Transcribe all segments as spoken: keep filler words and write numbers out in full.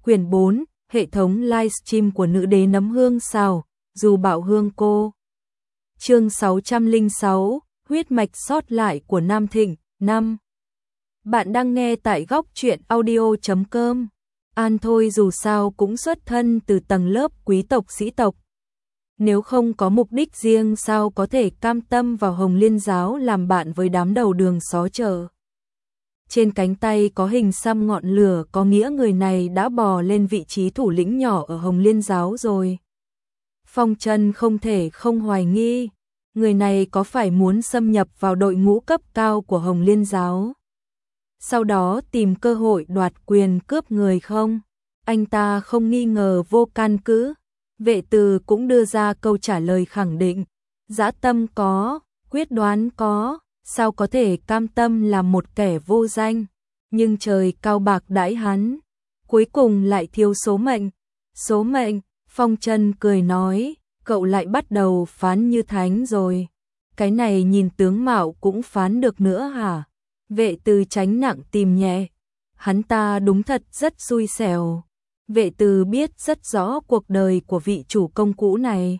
Quyển bốn, hệ thống livestream của nữ đế nấm hương xào, dù bạo hương cô. Chương sáu trăm lẻ sáu, huyết mạch sót lại của Nam Thịnh, năm. Bạn đang nghe tại góc truyện audio chấm com. An Thôi dù sao cũng xuất thân từ tầng lớp quý tộc sĩ tộc. Nếu không có mục đích riêng sao có thể cam tâm vào Hồng Liên giáo làm bạn với đám đầu đường xó chợ. Trên cánh tay có hình xăm ngọn lửa có nghĩa người này đã bò lên vị trí thủ lĩnh nhỏ ở Hồng Liên giáo rồi. Phong Trần không thể không hoài nghi, người này có phải muốn xâm nhập vào đội ngũ cấp cao của Hồng Liên giáo, sau đó tìm cơ hội đoạt quyền cướp người không? Anh ta không nghi ngờ vô căn cứ. Vệ Từ cũng đưa ra câu trả lời khẳng định, dã tâm có, quyết đoán có, sao có thể cam tâm làm một kẻ vô danh, nhưng trời cao bạc đãi hắn, cuối cùng lại thiếu số mệnh. Số mệnh, Phong Trần cười nói, cậu lại bắt đầu phán như thánh rồi, cái này nhìn tướng mạo cũng phán được nữa hả? Vệ Từ tránh nặng tìm nhẹ, hắn ta đúng thật rất xui xẻo. Vệ Từ biết rất rõ cuộc đời của vị chủ công cũ này.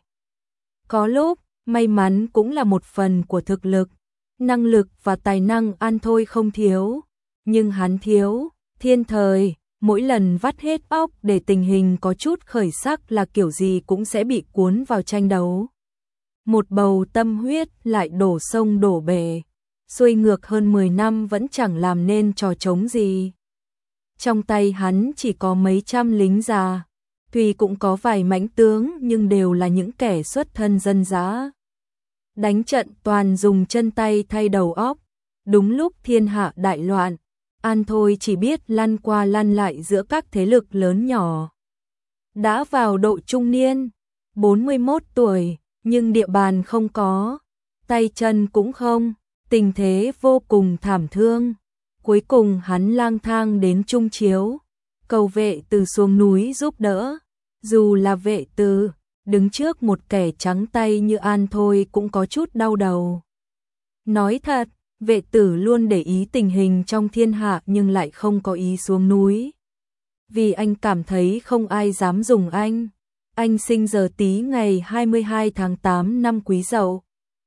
Có lúc, may mắn cũng là một phần của thực lực, năng lực và tài năng An Thôi không thiếu, nhưng hắn thiếu thiên thời, mỗi lần vắt hết óc để tình hình có chút khởi sắc là kiểu gì cũng sẽ bị cuốn vào tranh đấu. Một bầu tâm huyết lại đổ sông đổ bể, xuôi ngược hơn mười năm vẫn chẳng làm nên trò trống gì. Trong tay hắn chỉ có mấy trăm lính già, tuy cũng có vài mãnh tướng nhưng đều là những kẻ xuất thân dân dã. Đánh trận toàn dùng chân tay thay đầu óc, đúng lúc thiên hạ đại loạn, An Thôi chỉ biết lăn qua lăn lại giữa các thế lực lớn nhỏ. Đã vào độ trung niên, bốn mươi mốt tuổi, nhưng địa bàn không có, tay chân cũng không, tình thế vô cùng thảm thương. Cuối cùng hắn lang thang đến Trung Chiếu, cầu Vệ Từ xuống núi giúp đỡ. Dù là Vệ Từ, đứng trước một kẻ trắng tay như An Thôi cũng có chút đau đầu. Nói thật, Vệ Tử luôn để ý tình hình trong thiên hạ nhưng lại không có ý xuống núi. Vì anh cảm thấy không ai dám dùng anh. Anh sinh giờ Tý ngày hai mươi hai tháng tám năm Quý Dậu.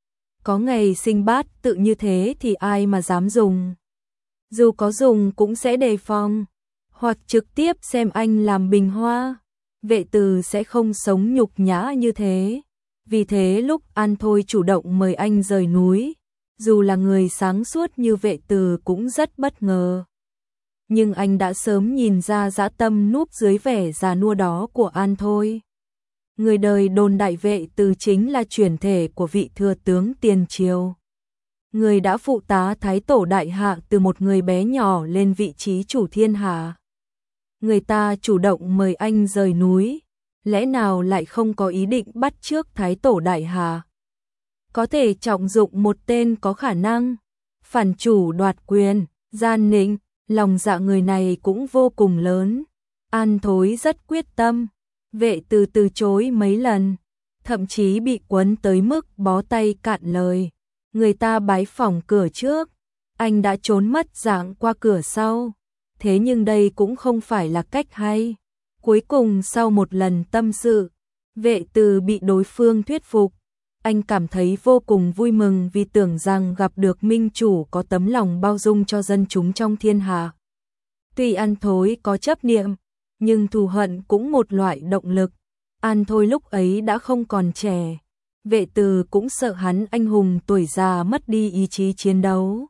Có ngày sinh Bát Tự như thế thì ai mà dám dùng. Dù có dùng cũng sẽ đề phòng, hoặc trực tiếp xem anh làm bình hoa. Vệ Từ sẽ không sống nhục nhã như thế. Vì thế lúc An Thôi chủ động mời anh rời núi, dù là người sáng suốt như Vệ Từ cũng rất bất ngờ. Nhưng anh đã sớm nhìn ra dã tâm núp dưới vẻ già nua đó của An Thôi. Người đời đồn đại Vệ Từ chính là chuyển thể của vị thừa tướng tiền triều, người đã phụ tá Thái Tổ đại hạ từ một người bé nhỏ lên vị trí chủ thiên hạ. Người ta chủ động mời anh rời núi, lẽ nào lại không có ý định bắt chước Thái Tổ đại hạ? Có thể trọng dụng một tên có khả năng phản chủ đoạt quyền, gian nịnh, lòng dạ người này cũng vô cùng lớn. An Thôi rất quyết tâm, Vệ Từ từ chối mấy lần, thậm chí bị quấn tới mức bó tay cạn lời. Người ta bái phỏng cửa trước, anh đã trốn mất dạng qua cửa sau. Thế nhưng đây cũng không phải là cách hay. Cuối cùng sau một lần tâm sự, Vệ Từ bị đối phương thuyết phục. Anh cảm thấy vô cùng vui mừng vì tưởng rằng gặp được minh chủ có tấm lòng bao dung cho dân chúng trong thiên hạ. Tuy An Thôi có chấp niệm, nhưng thù hận cũng một loại động lực. An Thôi lúc ấy đã không còn trẻ. Vệ Từ cũng sợ hắn anh hùng tuổi già mất đi ý chí chiến đấu.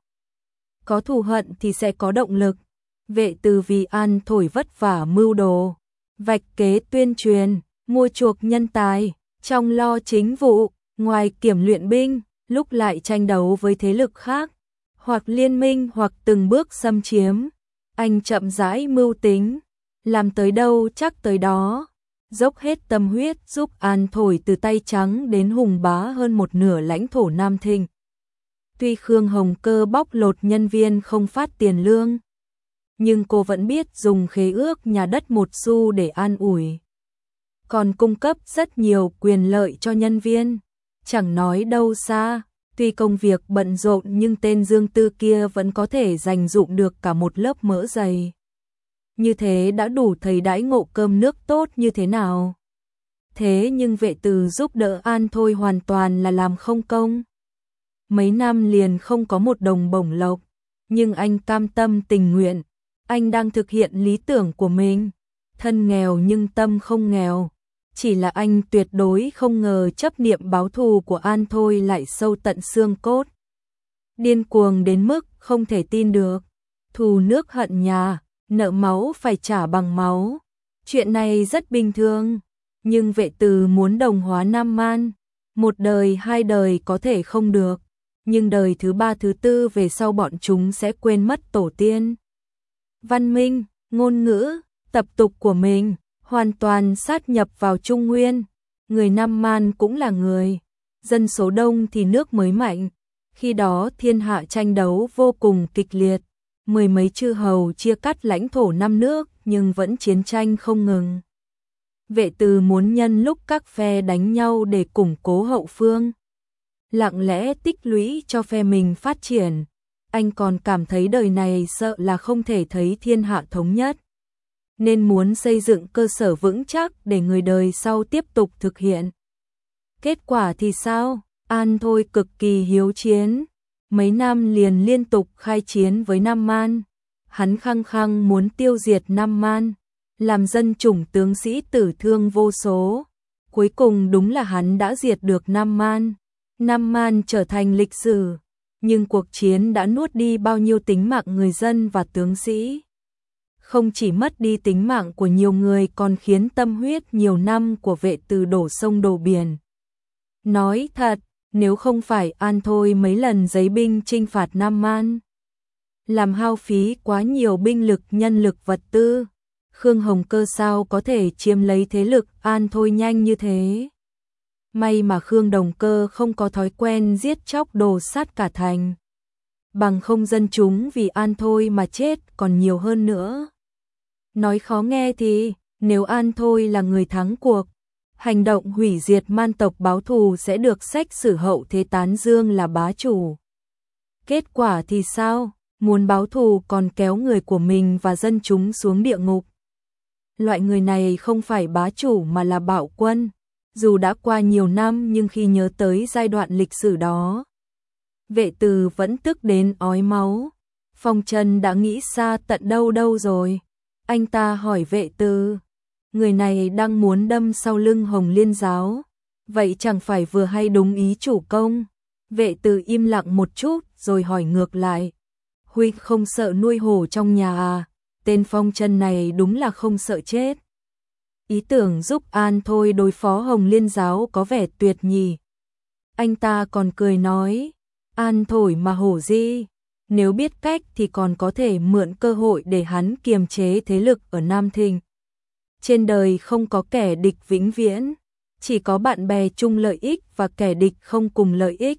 Có thù hận thì sẽ có động lực. Vệ Từ vì An Thôi vất vả mưu đồ, vạch kế tuyên truyền, mua chuộc nhân tài, trong lo chính vụ, ngoài kiểm luyện binh, lúc lại tranh đấu với thế lực khác, hoặc liên minh hoặc từng bước xâm chiếm. Anh chậm rãi mưu tính, làm tới đâu chắc tới đó. Dốc hết tâm huyết giúp An Thôi từ tay trắng đến hùng bá hơn một nửa lãnh thổ Nam Thịnh. Tuy Khương Hồng Cơ bóc lột nhân viên không phát tiền lương, nhưng cô vẫn biết dùng khế ước nhà đất một xu để an ủi. Còn cung cấp rất nhiều quyền lợi cho nhân viên. Chẳng nói đâu xa, tuy công việc bận rộn nhưng tên Dương Tư kia vẫn có thể dành dụm được cả một lớp mỡ dày. như thế đã đủ thấy đãi ngộ cơm nước tốt như thế nào. Thế nhưng Vệ Từ giúp đỡ An Thôi hoàn toàn là làm không công. Mấy năm liền không có một đồng bổng lộc, nhưng anh cam tâm tình nguyện, anh đang thực hiện lý tưởng của mình, thân nghèo nhưng tâm không nghèo. Chỉ là anh tuyệt đối không ngờ chấp niệm báo thù của An Thôi lại sâu tận xương cốt. Điên cuồng đến mức không thể tin được. Thù nước hận nhà, nợ máu phải trả bằng máu. Chuyện này rất bình thường, nhưng Vệ Từ muốn đồng hóa Nam Man. Một đời hai đời có thể không được, nhưng đời thứ ba thứ tư về sau bọn chúng sẽ quên mất tổ tiên. Văn minh, ngôn ngữ, tập tục của mình hoàn toàn sát nhập vào Trung Nguyên. Người Nam Man cũng là người, dân số đông thì nước mới mạnh. Khi đó thiên hạ tranh đấu vô cùng kịch liệt, mười mấy chư hầu chia cắt lãnh thổ năm nước nhưng vẫn chiến tranh không ngừng. Vệ Từ muốn nhân lúc các phe đánh nhau để củng cố hậu phương, lặng lẽ tích lũy cho phe mình phát triển. Anh còn cảm thấy đời này sợ là không thể thấy thiên hạ thống nhất, nên muốn xây dựng cơ sở vững chắc để người đời sau tiếp tục thực hiện. Kết quả thì sao? An Thôi cực kỳ hiếu chiến, mấy năm liền liên tục khai chiến với Nam Man. Hắn khăng khăng muốn tiêu diệt Nam Man, làm dân chủng tướng sĩ tử thương vô số. Cuối cùng đúng là hắn đã diệt được Nam Man. Nam Man trở thành lịch sử, nhưng cuộc chiến đã nuốt đi bao nhiêu tính mạng người dân và tướng sĩ. Không chỉ mất đi tính mạng của nhiều người còn khiến tâm huyết nhiều năm của Vệ Từ đổ sông đổ biển. Nói thật, nếu không phải An Thôi mấy lần giấy binh chinh phạt Nam Man, làm hao phí quá nhiều binh lực, nhân lực, vật tư, Khương Hồng Cơ sao có thể chiếm lấy thế lực An Thôi nhanh như thế. May mà Khương Đồng Cơ không có thói quen giết chóc đồ sát cả thành. Bằng không dân chúng vì An Thôi mà chết còn nhiều hơn nữa. Nói khó nghe thì, nếu An Thôi là người thắng cuộc, hành động hủy diệt man tộc báo thù sẽ được sách sử hậu thế tán dương là bá chủ. Kết quả thì sao? Muốn báo thù còn kéo người của mình và dân chúng xuống địa ngục. Loại người này không phải bá chủ mà là bạo quân. Dù đã qua nhiều năm nhưng khi nhớ tới giai đoạn lịch sử đó, Vệ Từ vẫn tức đến ói máu. Phong Trần đã nghĩ xa tận đâu đâu rồi. Anh ta hỏi Vệ Từ, người này đang muốn đâm sau lưng Hồng Liên giáo, vậy chẳng phải vừa hay đúng ý chủ công? Vệ Từ im lặng một chút rồi hỏi ngược lại, huynh không sợ nuôi hổ trong nhà à? Tên Phong Trần này đúng là không sợ chết. Ý tưởng giúp An Thôi đối phó Hồng Liên giáo có vẻ tuyệt nhỉ. Anh ta còn cười nói, An thổi mà hổ gì, nếu biết cách thì còn có thể mượn cơ hội để hắn kiềm chế thế lực ở Nam Thịnh. Trên đời không có kẻ địch vĩnh viễn, chỉ có bạn bè chung lợi ích và kẻ địch không cùng lợi ích.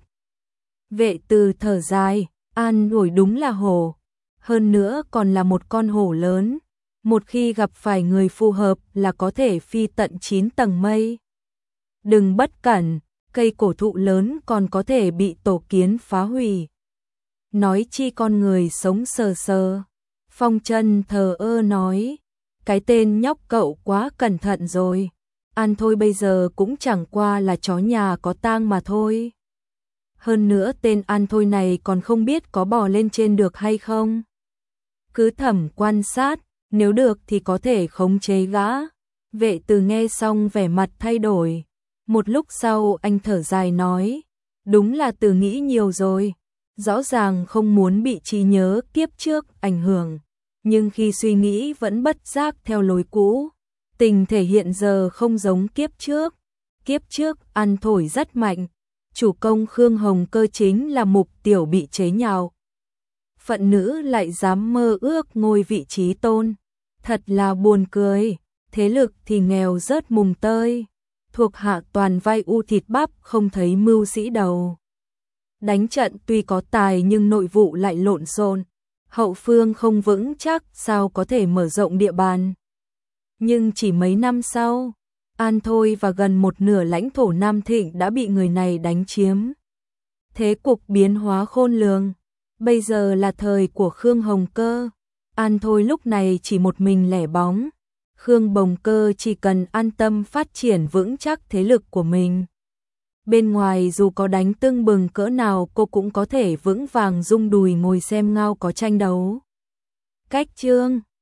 Vệ Từ thở dài, An thổi đúng là hổ, hơn nữa còn là một con hổ lớn. Một khi gặp phải người phù hợp là có thể phi tận chín tầng mây. Đừng bất cẩn, cây cổ thụ lớn còn có thể bị tổ kiến phá hủy. Nói chi con người sống sờ sờ. Phong Trần thờ ơ nói, cái tên nhóc cậu quá cẩn thận rồi. An Thôi bây giờ cũng chẳng qua là chó nhà có tang mà thôi. Hơn nữa tên An Thôi này còn không biết có bò lên trên được hay không. Cứ thầm quan sát, nếu được thì có thể khống chế gã. Vệ Từ nghe xong vẻ mặt thay đổi. Một lúc sau anh thở dài nói, đúng là Từ nghĩ nhiều rồi. Rõ ràng không muốn bị trí nhớ kiếp trước ảnh hưởng, nhưng khi suy nghĩ vẫn bất giác theo lối cũ. Tình thể hiện giờ không giống kiếp trước. Kiếp trước An Thổi rất mạnh, chủ công Khương Hồng Cơ chính là mục tiểu bị chế nhạo. Phận nữ lại dám mơ ước ngôi vị trí tôn. Thật là buồn cười, thế lực thì nghèo rớt mùng tơi. Thuộc hạ toàn vai u thịt bắp không thấy mưu sĩ đầu. Đánh trận tuy có tài nhưng nội vụ lại lộn xộn, hậu phương không vững chắc sao có thể mở rộng địa bàn. Nhưng chỉ mấy năm sau, An Thôi và gần một nửa lãnh thổ Nam Thịnh đã bị người này đánh chiếm. Thế cục biến hóa khôn lường, bây giờ là thời của Khương Hồng Cơ. An Thôi lúc này chỉ một mình lẻ bóng. Khương Bồng Cơ chỉ cần an tâm phát triển vững chắc thế lực của mình. Bên ngoài dù có đánh tưng bừng cỡ nào cô cũng có thể vững vàng rung đùi ngồi xem Ngao có tranh đấu. Cách chương